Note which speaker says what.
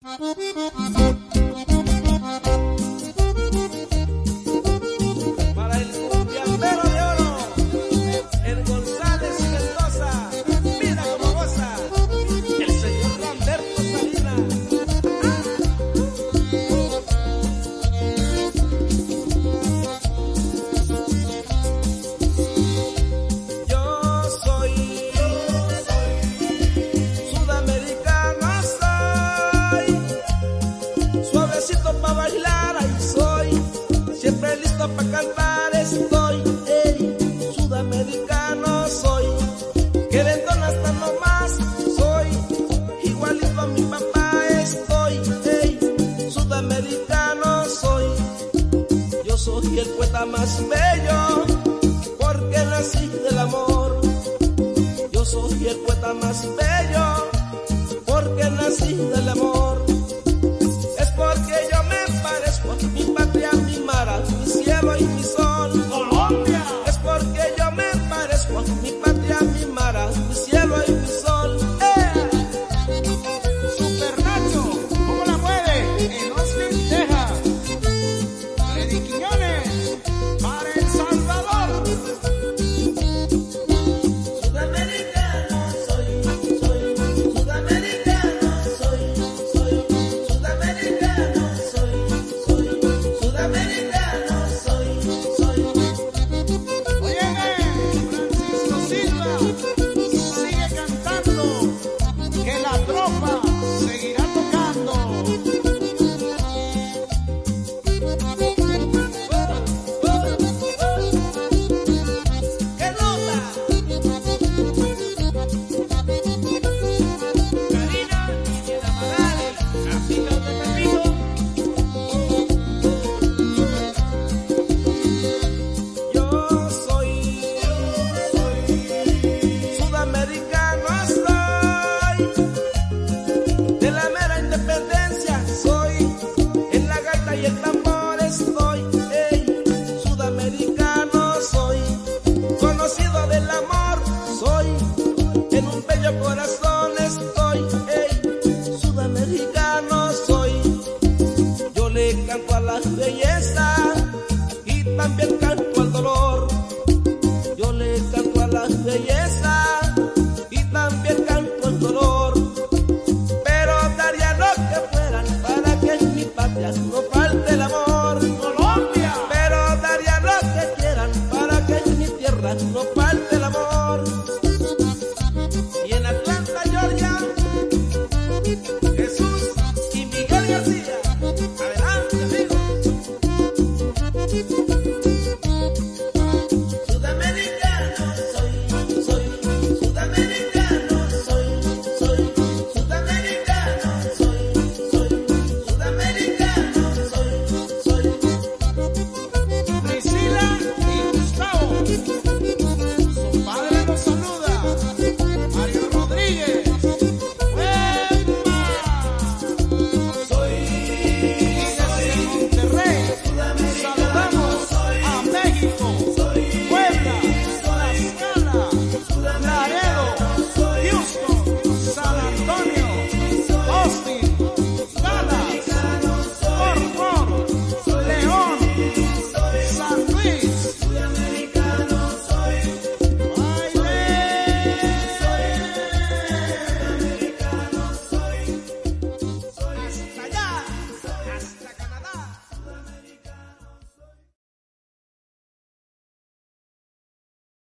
Speaker 1: Para el cumbiambero de oro, el González Mendoza, mira cómo goza el señor Lamberto Salinas. Yo soy sudamericano, soy suavecito para bailar, ahí soy, siempre listo para cantar estoy, ey, sudamericano soy, que vendón hasta nomás soy, igualito a mi papá estoy, ey, sudamericano soy, yo soy el poeta más bello, porque nací del amor, yo soy el poeta más bello, porque nací del amor. Es porque yo me parezco a mi patria, mi mar, mi cielo y mi sol. Colombia. Es porque yo me parezco a mi patria, mi mar, mi cielo y mi sol.
Speaker 2: Super Nacho, ¿cómo la mueve? En Austin, Texas. Freddy Quiñones, para El Salvador.
Speaker 1: Sudamericano soy, sudamericano soy, sudamericano soy, sudamericano soy.
Speaker 2: Oye, Francisco Silva, sigue cantando, que la tropa seguirá tocando.
Speaker 1: ¡Qué nota!
Speaker 2: Karina y el Amaral, capitán de Pepito.
Speaker 1: Yo soy sudamericano, soy de la mera independencia, soy en la gaita y el tambor estoy, ey, sudamericano soy, conocido del amor, soy en un bello corazón estoy, ey, sudamericano soy, yo le canto a la belleza y también canto